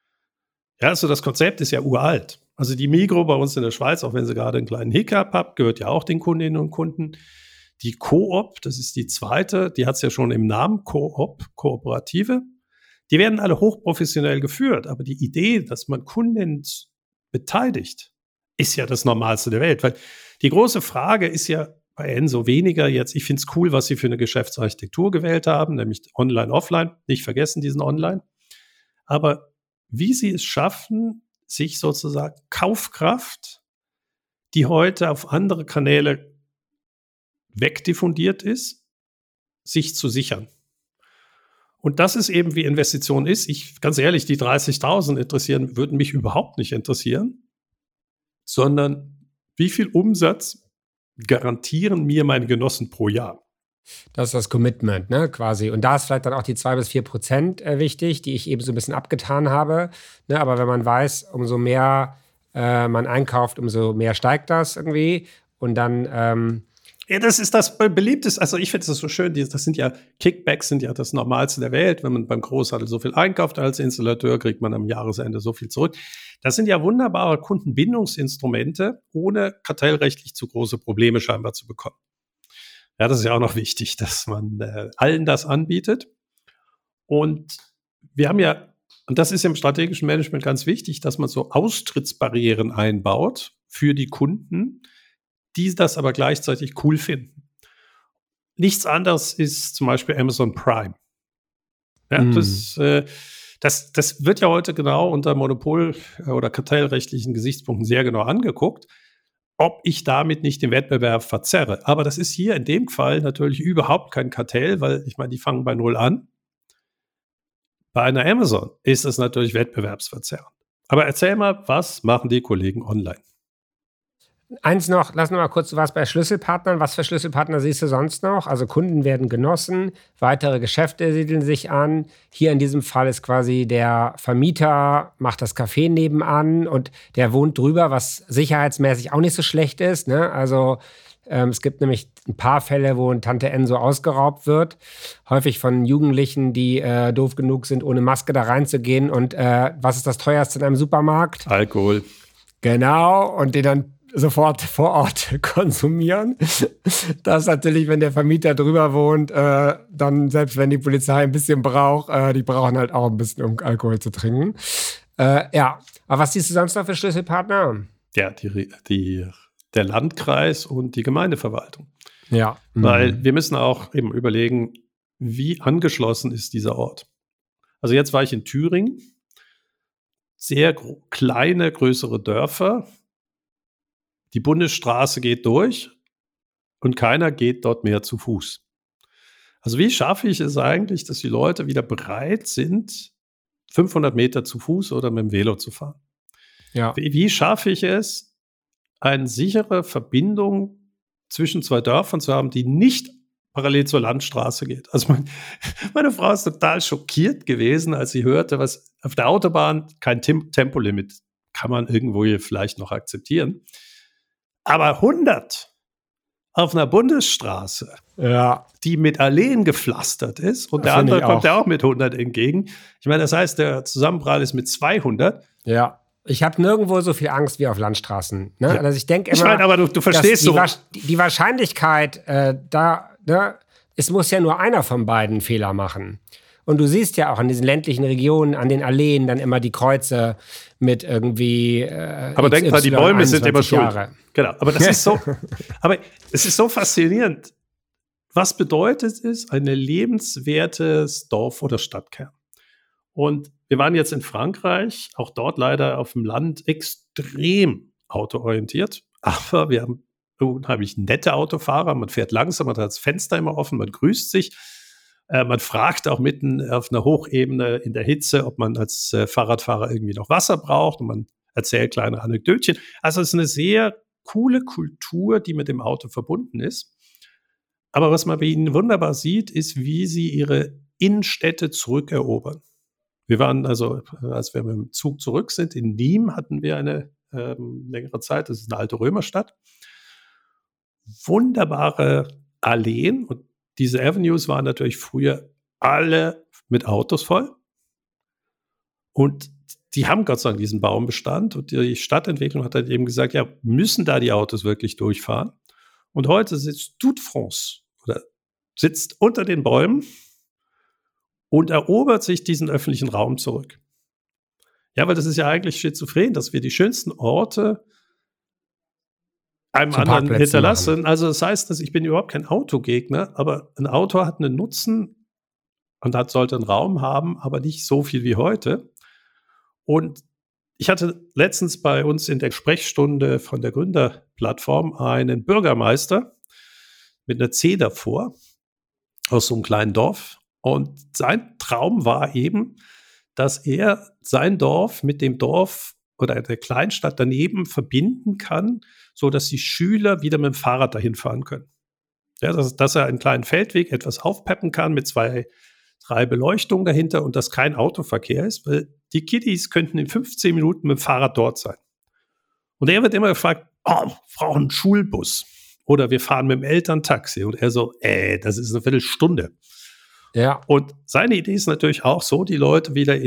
Ja, also das Konzept ist ja uralt. Also die Migros bei uns in der Schweiz, auch wenn sie gerade einen kleinen Hiccup hat, gehört ja auch den Kundinnen und Kunden. Die Coop, das ist die zweite, die hat es ja schon im Namen, Coop, Kooperative. Die werden alle hochprofessionell geführt, aber die Idee, dass man Kunden beteiligt, ist ja das Normalste der Welt. Weil die große Frage ist ja bei Enso weniger jetzt, ich finde es cool, was sie für eine Geschäftsarchitektur gewählt haben, nämlich Online, Offline, nicht vergessen diesen Online. Aber wie sie es schaffen, sich sozusagen Kaufkraft, die heute auf andere Kanäle wegdiffundiert ist, sich zu sichern. Und das ist eben, wie Investition ist. Ganz ehrlich, die 30.000 würden mich überhaupt nicht interessieren, sondern wie viel Umsatz garantieren mir meine Genossen pro Jahr? Das ist das Commitment, ne, quasi. Und da ist vielleicht dann auch die 2-4% wichtig, die ich eben so ein bisschen abgetan habe. Ne, aber wenn man weiß, umso mehr man einkauft, umso mehr steigt das irgendwie. Und dann ja, das ist das Beliebteste. Also ich finde das so schön. Das sind ja Kickbacks, sind ja das Normalste der Welt. Wenn man beim Großhandel so viel einkauft als Installateur, kriegt man am Jahresende so viel zurück. Das sind ja wunderbare Kundenbindungsinstrumente, ohne kartellrechtlich zu große Probleme scheinbar zu bekommen. Ja, das ist ja auch noch wichtig, dass man allen das anbietet. Und wir haben ja, und das ist im strategischen Management ganz wichtig, dass man so Austrittsbarrieren einbaut für die Kunden, die das aber gleichzeitig cool finden. Nichts anderes ist zum Beispiel Amazon Prime. Ja, das wird ja heute genau unter Monopol- oder kartellrechtlichen Gesichtspunkten sehr genau angeguckt, ob ich damit nicht den Wettbewerb verzerre. Aber das ist hier in dem Fall natürlich überhaupt kein Kartell, weil ich meine, die fangen bei Null an. Bei einer Amazon ist es natürlich wettbewerbsverzerrend. Aber erzähl mal, was machen die Kollegen online? Eins noch, lass noch mal kurz, du warst bei Schlüsselpartnern. Was für Schlüsselpartner siehst du sonst noch? Also Kunden werden genossen, weitere Geschäfte siedeln sich an. Hier in diesem Fall ist quasi der Vermieter, macht das Café nebenan und der wohnt drüber, was sicherheitsmäßig auch nicht so schlecht ist. Ne? Also es gibt nämlich ein paar Fälle, wo ein Tante Enso ausgeraubt wird. Häufig von Jugendlichen, die doof genug sind, ohne Maske da reinzugehen. Und was ist das teuerste in einem Supermarkt? Alkohol. Genau, und den dann sofort vor Ort konsumieren. Das ist natürlich, wenn der Vermieter drüber wohnt, dann selbst wenn die Polizei ein bisschen braucht, die brauchen halt auch ein bisschen, um Alkohol zu trinken. Ja, aber was siehst du sonst noch für Schlüsselpartner? Ja, der Landkreis und die Gemeindeverwaltung. Ja. Weil wir müssen auch eben überlegen, wie angeschlossen ist dieser Ort. Also jetzt war ich in Thüringen, sehr kleine, größere Dörfer. Die Bundesstraße geht durch und keiner geht dort mehr zu Fuß. Also wie schaffe ich es eigentlich, dass die Leute wieder bereit sind, 500 Meter zu Fuß oder mit dem Velo zu fahren? Ja. Wie schaffe ich es, eine sichere Verbindung zwischen zwei Dörfern zu haben, die nicht parallel zur Landstraße geht? Also meine Frau ist total schockiert gewesen, als sie hörte, was auf der Autobahn kein Tempolimit kann man irgendwo hier vielleicht noch akzeptieren. Aber 100 auf einer Bundesstraße, die mit Alleen gepflastert ist und der andere kommt ja auch mit 100 entgegen. Ich meine, das heißt, der Zusammenprall ist mit 200. Ja. Ich habe nirgendwo so viel Angst wie auf Landstraßen. Ne? Ja. Also ich denke immer, ich meine, aber du verstehst so. Die Wahrscheinlichkeit, es muss ja nur einer von beiden Fehler machen. Und du siehst ja auch in diesen ländlichen Regionen, an den Alleen dann immer die Kreuze mit irgendwie. Aber denk mal, die Bäume sind immer schuld. Genau. Aber das ist so. Aber es ist so faszinierend. Was bedeutet es, ein lebenswertes Dorf oder Stadtkern? Und wir waren jetzt in Frankreich, auch dort leider auf dem Land extrem autoorientiert. Aber wir haben unheimlich nette Autofahrer. Man fährt langsam, man hat das Fenster immer offen, man grüßt sich. Man fragt auch mitten auf einer Hochebene in der Hitze, ob man als Fahrradfahrer irgendwie noch Wasser braucht. Und man erzählt kleine Anekdötchen. Also es ist eine sehr coole Kultur, die mit dem Auto verbunden ist. Aber was man bei ihnen wunderbar sieht, ist, wie sie ihre Innenstädte zurückerobern. Wir waren also, als wir mit dem Zug zurück sind, in Nîmes hatten wir eine längere Zeit. Das ist eine alte Römerstadt. Wunderbare Alleen und diese Avenues waren natürlich früher alle mit Autos voll. Und die haben Gott sei Dank diesen Baumbestand. Und die Stadtentwicklung hat dann eben gesagt, ja, müssen da die Autos wirklich durchfahren? Und heute sitzt toute France oder sitzt unter den Bäumen und erobert sich diesen öffentlichen Raum zurück. Ja, weil das ist ja eigentlich schizophren, dass wir die schönsten Orte einem Zu anderen Parkplätzen hinterlassen. machen. Also das heißt, dass ich bin überhaupt kein Autogegner, aber ein Auto hat einen Nutzen und sollte einen Raum haben, aber nicht so viel wie heute. Und ich hatte letztens bei uns in der Sprechstunde von der Gründerplattform einen Bürgermeister mit einer C davor aus so einem kleinen Dorf. Und sein Traum war eben, dass er sein Dorf mit dem Dorf oder der Kleinstadt daneben verbinden kann, so dass die Schüler wieder mit dem Fahrrad dahin fahren können. Ja, dass er einen kleinen Feldweg etwas aufpeppen kann mit 2, 3 Beleuchtungen dahinter und dass kein Autoverkehr ist, weil die Kiddies könnten in 15 Minuten mit dem Fahrrad dort sein. Und er wird immer gefragt, wir brauchen einen Schulbus oder wir fahren mit dem Elterntaxi. Und er so, das ist eine Viertelstunde. Ja. Und seine Idee ist natürlich auch so, die Leute wieder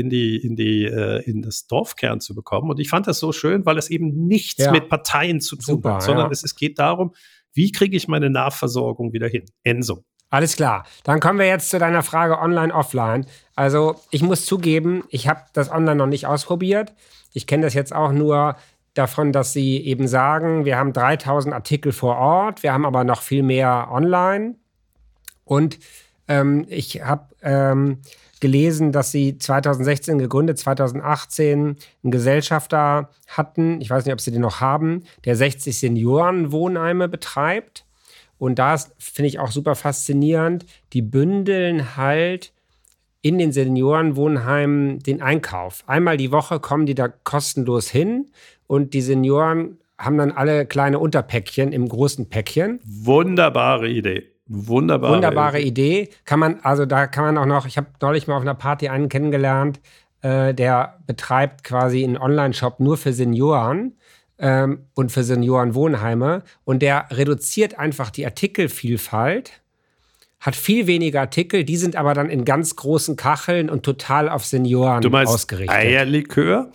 in das Dorfkern zu bekommen. Und ich fand das so schön, weil es eben nichts mit Parteien zu tun hat, sondern es geht darum, wie kriege ich meine Nahversorgung wieder hin? Enzo. Alles klar. Dann kommen wir jetzt zu deiner Frage online, offline. Also ich muss zugeben, ich habe das online noch nicht ausprobiert. Ich kenne das jetzt auch nur davon, dass sie eben sagen, wir haben 3000 Artikel vor Ort, wir haben aber noch viel mehr online. Und ich habe gelesen, dass sie 2016 gegründet, 2018 einen Gesellschafter hatten, ich weiß nicht, ob sie den noch haben, der 60 Seniorenwohnheime betreibt. Und das finde ich auch super faszinierend. Die bündeln halt in den Seniorenwohnheimen den Einkauf. Einmal die Woche kommen die da kostenlos hin und die Senioren haben dann alle kleine Unterpäckchen im großen Päckchen. Wunderbare Idee. Wunderbare Idee. Da kann man auch noch, ich habe neulich mal auf einer Party einen kennengelernt, der betreibt quasi einen Online-Shop nur für Senioren. Und für Seniorenwohnheime. Und der reduziert einfach die Artikelvielfalt, hat viel weniger Artikel, die sind aber dann in ganz großen Kacheln und total auf Senioren ausgerichtet. Eierlikör?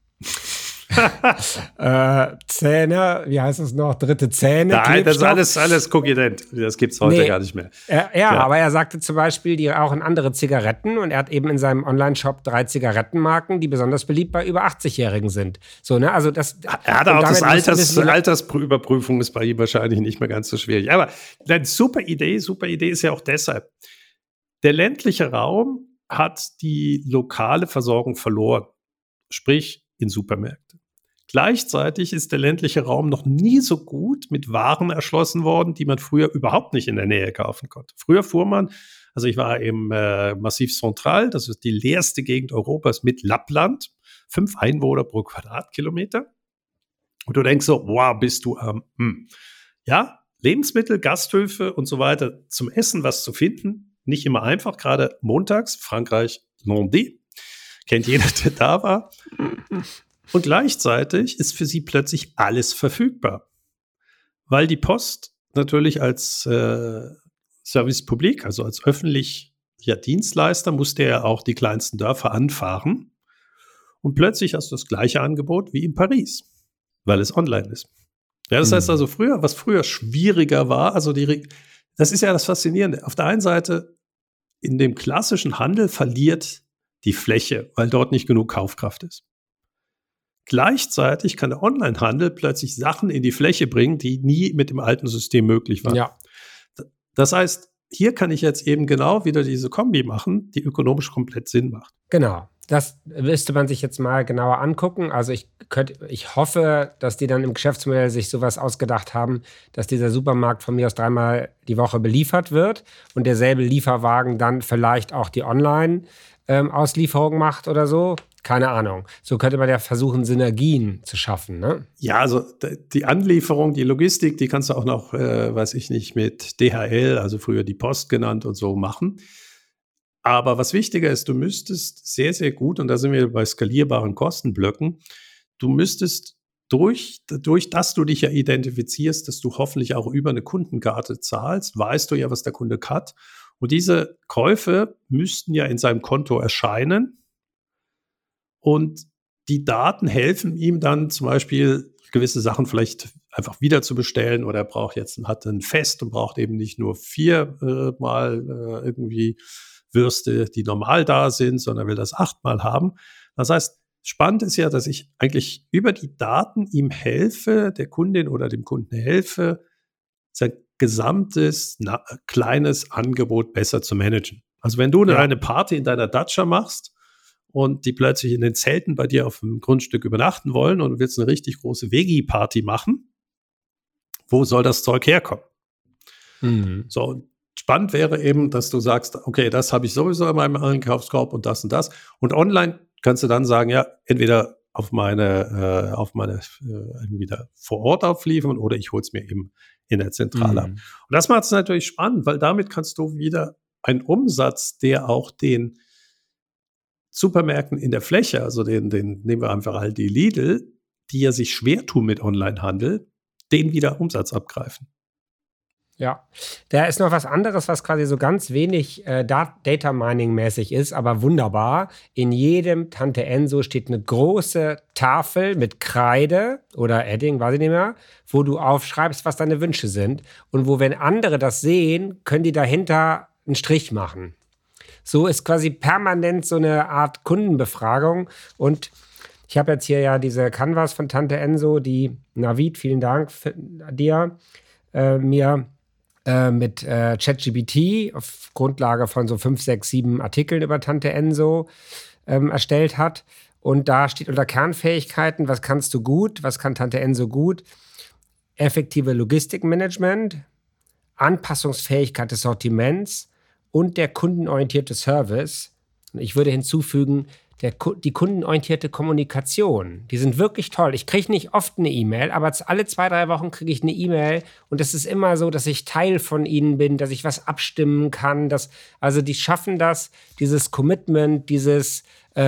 Zähne, wie heißt es noch? Dritte Zähne. Nein, das ist alles kokident. Das gibt es heute gar nicht mehr. Aber er sagte zum Beispiel, die rauchen andere Zigaretten und er hat eben in seinem Online-Shop 3 Zigarettenmarken, die besonders beliebt bei über 80-Jährigen sind. So, ne? Also das, er hat auch das Altersüberprüfung ist bei ihm wahrscheinlich nicht mehr ganz so schwierig. Aber eine super Idee ist ja auch deshalb. Der ländliche Raum hat die lokale Versorgung verloren. Sprich, in Supermärkten. Gleichzeitig ist der ländliche Raum noch nie so gut mit Waren erschlossen worden, die man früher überhaupt nicht in der Nähe kaufen konnte. Früher fuhr man, also ich war im Massif Central, das ist die leerste Gegend Europas mit Lappland, 5 Einwohner pro Quadratkilometer. Und du denkst so, wow, bist du am Ja, Lebensmittel, Gasthöfe und so weiter zum Essen was zu finden, nicht immer einfach, gerade montags, Frankreich, Landais. Kennt jeder, der da war. Und gleichzeitig ist für sie plötzlich alles verfügbar. Weil die Post natürlich als Service Public, also als öffentlicher Dienstleister, musste ja auch die kleinsten Dörfer anfahren. Und plötzlich hast du das gleiche Angebot wie in Paris, weil es online ist. Ja, das heißt also was früher schwieriger war, also das ist ja das Faszinierende. Auf der einen Seite, in dem klassischen Handel verliert die Fläche, weil dort nicht genug Kaufkraft ist. Gleichzeitig kann der Onlinehandel plötzlich Sachen in die Fläche bringen, die nie mit dem alten System möglich waren. Ja. Das heißt, hier kann ich jetzt eben genau wieder diese Kombi machen, die ökonomisch komplett Sinn macht. Genau. Das müsste man sich jetzt mal genauer angucken. Also ich hoffe, dass die dann im Geschäftsmodell sich sowas ausgedacht haben, dass dieser Supermarkt von mir aus 3-mal die Woche beliefert wird und derselbe Lieferwagen dann vielleicht auch die Online-Auslieferung macht oder so. Keine Ahnung. So könnte man ja versuchen, Synergien zu schaffen, ne? Ja, also die Anlieferung, die Logistik, die kannst du auch noch, mit DHL, also früher die Post genannt und so machen. Aber was wichtiger ist, du müsstest sehr, sehr gut, und da sind wir bei skalierbaren Kostenblöcken, du müsstest durch dass du dich ja identifizierst, dass du hoffentlich auch über eine Kundenkarte zahlst, weißt du ja, was der Kunde hat. Und diese Käufe müssten ja in seinem Konto erscheinen. Und die Daten helfen ihm dann zum Beispiel, gewisse Sachen vielleicht einfach wieder zu bestellen, oder er hat ein Fest und braucht eben nicht nur 4 Mal irgendwie Würste, die normal da sind, sondern will das 8 Mal haben. Das heißt, spannend ist ja, dass ich eigentlich über die Daten ihm helfe, der Kundin oder dem Kunden helfe, sein gesamtes kleines Angebot besser zu managen. Also wenn du eine Party in deiner Datscha machst und die plötzlich in den Zelten bei dir auf dem Grundstück übernachten wollen und du willst eine richtig große Veggie-Party machen, wo soll das Zeug herkommen? So, und spannend wäre eben, dass du sagst, okay, das habe ich sowieso in meinem Einkaufskorb und das. Und online kannst du dann sagen, ja, entweder auf meine irgendwie da vor Ort aufliefern oder ich hole es mir eben in der Zentrale ab. Und das macht es natürlich spannend, weil damit kannst du wieder einen Umsatz, der auch den Supermärkten in der Fläche, also den nehmen wir einfach halt die Lidl, die ja sich schwer tun mit Onlinehandel, den wieder Umsatz abgreifen. Ja, da ist noch was anderes, was quasi so ganz wenig Data Mining mäßig ist, aber wunderbar. In jedem Tante Enso steht eine große Tafel mit Kreide oder Edding, weiß ich nicht mehr, wo du aufschreibst, was deine Wünsche sind. Und wo, wenn andere das sehen, können die dahinter einen Strich machen. So ist quasi permanent so eine Art Kundenbefragung. Und ich habe jetzt hier ja diese Canvas von Tante Enso, die Navid, vielen Dank dir, mir mit ChatGPT auf Grundlage von so 5, 6, 7 Artikeln über Tante Enso erstellt hat. Und da steht unter Kernfähigkeiten, was kannst du gut, was kann Tante Enso gut? Effektive Logistikmanagement, Anpassungsfähigkeit des Sortiments und der kundenorientierte Service. Und ich würde hinzufügen, die kundenorientierte Kommunikation, die sind wirklich toll. Ich kriege nicht oft eine E-Mail, aber alle 2, 3 Wochen kriege ich eine E-Mail und es ist immer so, dass ich Teil von ihnen bin, dass ich was abstimmen kann. Also die schaffen das, dieses Commitment, dieses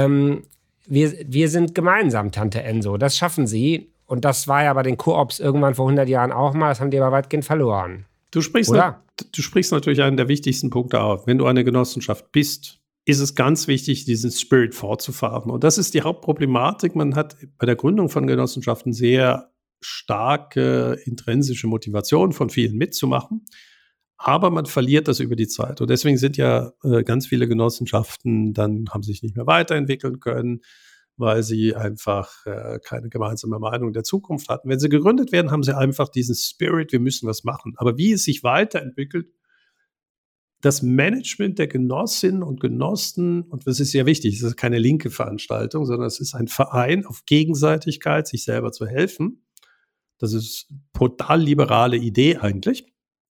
wir sind gemeinsam, Tante Enso, das schaffen sie. Und das war ja bei den Koops irgendwann vor 100 Jahren auch mal, das haben die aber weitgehend verloren. Du sprichst natürlich einen der wichtigsten Punkte auf. Wenn du eine Genossenschaft bist, ist es ganz wichtig, diesen Spirit fortzufahren. Und das ist die Hauptproblematik. Man hat bei der Gründung von Genossenschaften sehr starke intrinsische Motivation von vielen mitzumachen. Aber man verliert das über die Zeit. Und deswegen sind ja ganz viele Genossenschaften haben sich nicht mehr weiterentwickeln können, weil sie einfach keine gemeinsame Meinung der Zukunft hatten. Wenn sie gegründet werden, haben sie einfach diesen Spirit, wir müssen was machen. Aber wie es sich weiterentwickelt, das Management der Genossinnen und Genossen, und das ist sehr wichtig, es ist keine linke Veranstaltung, sondern es ist ein Verein auf Gegenseitigkeit, sich selber zu helfen. Das ist eine total liberale Idee eigentlich,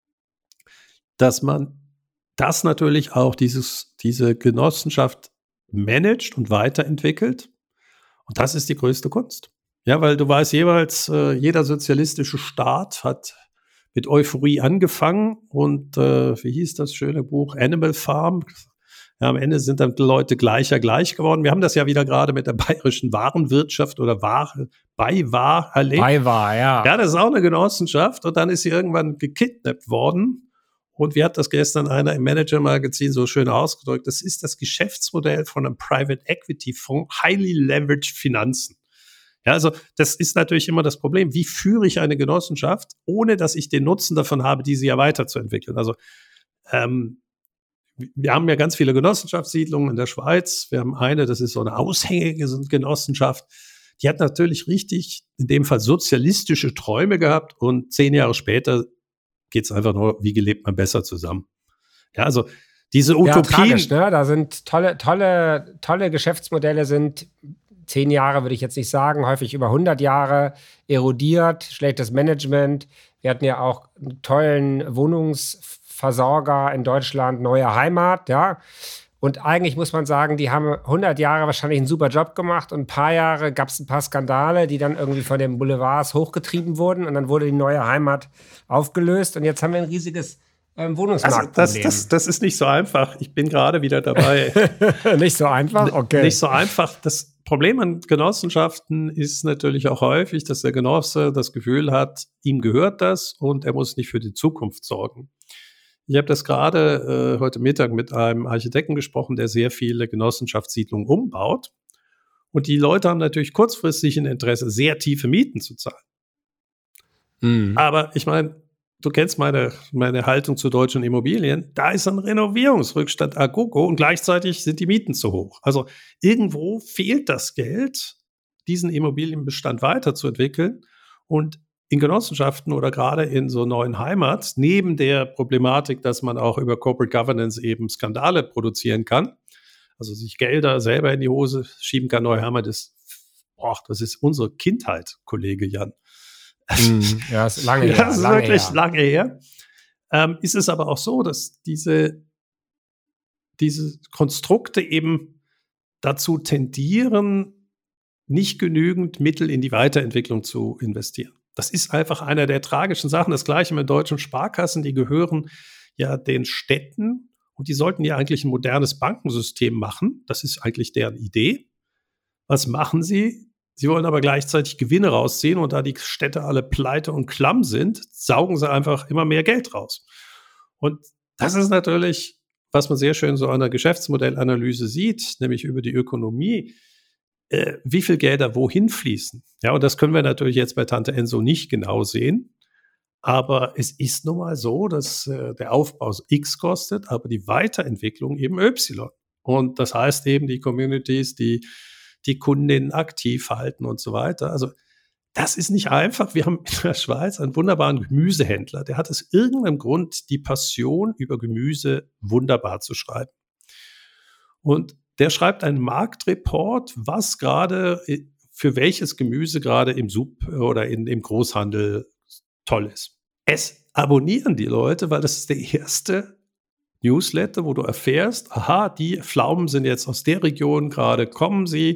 dass man das natürlich auch diese Genossenschaft managt und weiterentwickelt. Und das ist die größte Kunst. Ja, weil du weißt jeweils, jeder sozialistische Staat hat mit Euphorie angefangen und wie hieß das schöne Buch? Animal Farm. Ja, am Ende sind dann Leute gleich geworden. Wir haben das ja wieder gerade mit der bayerischen Warenwirtschaft oder BayWa erlebt. BayWa, ja. Ja, das ist auch eine Genossenschaft und dann ist sie irgendwann gekidnappt worden. Und wie hat das gestern einer im Manager-Magazin so schön ausgedrückt? Das ist das Geschäftsmodell von einem Private Equity Fonds, highly leveraged Finanzen. Ja, also das ist natürlich immer das Problem. Wie führe ich eine Genossenschaft, ohne dass ich den Nutzen davon habe, diese ja weiterzuentwickeln? Also wir haben ja ganz viele Genossenschaftssiedlungen in der Schweiz. Wir haben eine, das ist so eine aushängige Genossenschaft. Die hat natürlich richtig, in dem Fall sozialistische Träume gehabt und 10 Jahre später geht es einfach nur, wie lebt man besser zusammen. Ja, also diese Utopien. Ja, tragisch, ne? Da sind tolle Geschäftsmodelle sind 10 Jahre würde ich jetzt nicht sagen, häufig über 100 Jahre erodiert, schlechtes Management. Wir hatten ja auch einen tollen Wohnungsversorger in Deutschland, Neue Heimat, ja. Und eigentlich muss man sagen, die haben 100 Jahre wahrscheinlich einen super Job gemacht und ein paar Jahre gab es ein paar Skandale, die dann irgendwie von den Boulevards hochgetrieben wurden und dann wurde die Neue Heimat aufgelöst und jetzt haben wir ein riesiges Wohnungsmarktproblem. Also das ist nicht so einfach. Ich bin gerade wieder dabei. Nicht so einfach? Okay. Nicht so einfach. Das Problem an Genossenschaften ist natürlich auch häufig, dass der Genosse das Gefühl hat, ihm gehört das und er muss nicht für die Zukunft sorgen. Ich habe das gerade heute Mittag mit einem Architekten gesprochen, der sehr viele Genossenschaftssiedlungen umbaut. Und die Leute haben natürlich kurzfristig ein Interesse, sehr tiefe Mieten zu zahlen. Aber ich meine, du kennst meine Haltung zu deutschen Immobilien. Da ist ein Renovierungsrückstand à gogo und gleichzeitig sind die Mieten zu hoch. Also irgendwo fehlt das Geld, diesen Immobilienbestand weiterzuentwickeln. Und in Genossenschaften oder gerade in so neuen Heimat, neben der Problematik, dass man auch über Corporate Governance eben Skandale produzieren kann, also sich Gelder selber in die Hose schieben kann, neue Heimat ist, das ist unsere Kindheit, Kollege Jan. Ja, ist lange her. Das ist wirklich lange her. Ist es aber auch so, dass diese Konstrukte eben dazu tendieren, nicht genügend Mittel in die Weiterentwicklung zu investieren. Das ist einfach einer der tragischen Sachen. Das Gleiche mit deutschen Sparkassen, die gehören ja den Städten und die sollten ja eigentlich ein modernes Bankensystem machen. Das ist eigentlich deren Idee. Was machen sie? Sie wollen aber gleichzeitig Gewinne rausziehen und da die Städte alle pleite und klamm sind, saugen sie einfach immer mehr Geld raus. Und das ist natürlich, was man sehr schön so an der Geschäftsmodellanalyse sieht, nämlich über die Ökonomie, wie viel Gelder wohin fließen. Ja, und das können wir natürlich jetzt bei Tante Enso nicht genau sehen. Aber es ist nun mal so, dass der Aufbau X kostet, aber die Weiterentwicklung eben Y. Und das heißt eben die Communities, die Kundinnen aktiv halten und so weiter. Also das ist nicht einfach. Wir haben in der Schweiz einen wunderbaren Gemüsehändler. Der hat aus irgendeinem Grund die Passion, über Gemüse wunderbar zu schreiben. Und der schreibt einen Marktreport, was gerade, für welches Gemüse gerade im oder im Großhandel toll ist. Es abonnieren die Leute, weil das ist der erste Newsletter, wo du erfährst, aha, die Pflaumen sind jetzt aus der Region, gerade kommen sie.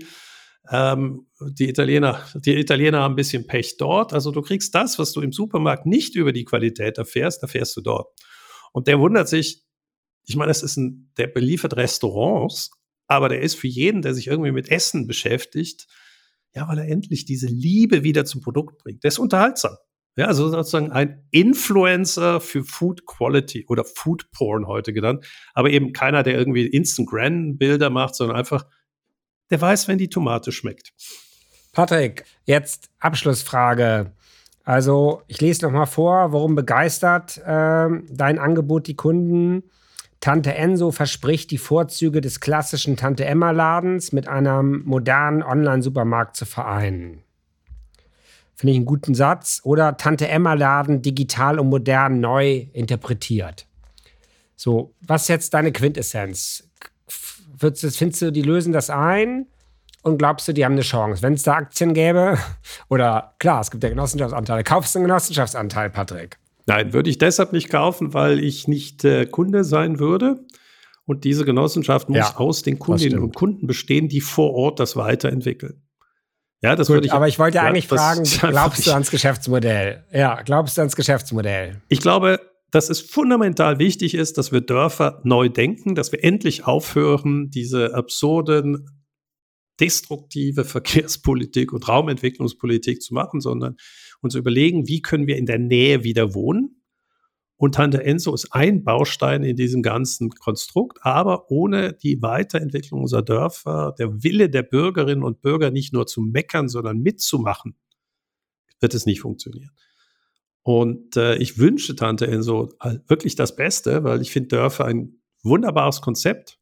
Die Italiener haben ein bisschen Pech dort. Also du kriegst das, was du im Supermarkt nicht über die Qualität erfährst du dort. Und der wundert sich, ich meine, der beliefert Restaurants, aber der ist für jeden, der sich irgendwie mit Essen beschäftigt, ja, weil er endlich diese Liebe wieder zum Produkt bringt. Der ist unterhaltsam. Ja, also sozusagen ein Influencer für Food Quality oder Food Porn heute genannt, aber eben keiner, der irgendwie Instagram-Bilder macht, sondern einfach, der weiß, wenn die Tomate schmeckt. Patrick, jetzt Abschlussfrage. Also ich lese noch mal vor, worum begeistert dein Angebot die Kunden? Tante Enso verspricht, die Vorzüge des klassischen Tante-Emma-Ladens mit einem modernen Online-Supermarkt zu vereinen. Finde ich einen guten Satz. Oder Tante-Emma-Laden digital und modern neu interpretiert. So, was ist jetzt deine Quintessenz? Findest du, die lösen das ein? Und glaubst du, die haben eine Chance? Wenn es da Aktien gäbe? Oder, klar, es gibt ja Genossenschaftsanteile. Kaufst du einen Genossenschaftsanteil, Patrick? Nein, würde ich deshalb nicht kaufen, weil ich nicht Kunde sein würde. Und diese Genossenschaft muss aus den Kundinnen und Kunden bestehen, die vor Ort das weiterentwickeln. Ja, das würde ich. Aber ich wollte eigentlich fragen, glaubst du ans Geschäftsmodell? Ja, glaubst du ans Geschäftsmodell? Ich glaube, dass es fundamental wichtig ist, dass wir Dörfer neu denken, dass wir endlich aufhören, diese absurden, destruktive Verkehrspolitik und Raumentwicklungspolitik zu machen, sondern uns überlegen, wie können wir in der Nähe wieder wohnen. Und Tante Enso ist ein Baustein in diesem ganzen Konstrukt, aber ohne die Weiterentwicklung unserer Dörfer, der Wille der Bürgerinnen und Bürger nicht nur zu meckern, sondern mitzumachen, wird es nicht funktionieren. Und ich wünsche Tante Enso wirklich das Beste, weil ich finde Dörfer ein wunderbares Konzept,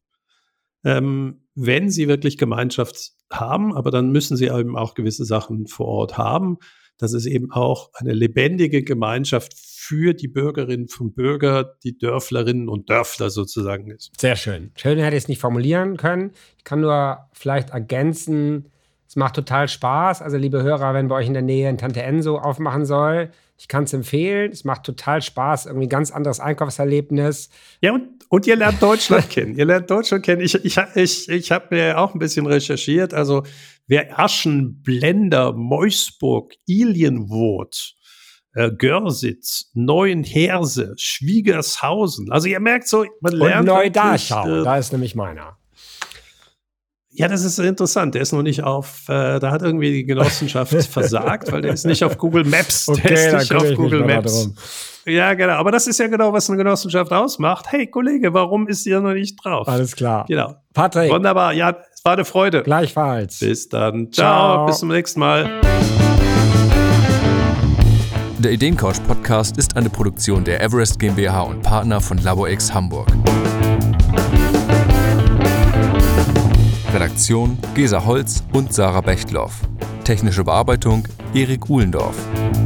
wenn sie wirklich Gemeinschaft haben, aber dann müssen sie eben auch gewisse Sachen vor Ort haben, dass es eben auch eine lebendige Gemeinschaft für die Bürgerinnen und Bürger, die Dörflerinnen und Dörfler sozusagen ist. Sehr schön. Schön hätte ich es nicht formulieren können. Ich kann nur vielleicht ergänzen, es macht total Spaß. Also liebe Hörer, wenn bei euch in der Nähe ein Tante Enso aufmachen soll, ich kann es empfehlen. Es macht total Spaß. Irgendwie ein ganz anderes Einkaufserlebnis. Ja, und ihr lernt Deutschland kennen. Ich habe mir auch ein bisschen recherchiert. Also wer Aschen, Blender, Meusburg, Ilienwoth, Görsitz, Neuenherse, Schwiegershausen. Also ihr merkt so, man lernt. Und Neudarschau, da ist nämlich meiner. Ja, das ist interessant. Der ist noch nicht da hat irgendwie die Genossenschaft versagt, weil der ist nicht auf Google Maps. Okay, der ist nicht auf ich Google Maps. Ja, genau. Aber das ist ja genau, was eine Genossenschaft ausmacht. Hey, Kollege, warum ist ihr noch nicht drauf? Alles klar. Genau. Patrick. Wunderbar. Ja, es war eine Freude. Gleichfalls. Bis dann. Ciao. Bis zum nächsten Mal. Der Ideencouch Podcast ist eine Produktion der Everest GmbH und Partner von LaborX Hamburg. Redaktion Gesa Holz und Sarah Bechtloff. Technische Bearbeitung Erik Uhlendorf.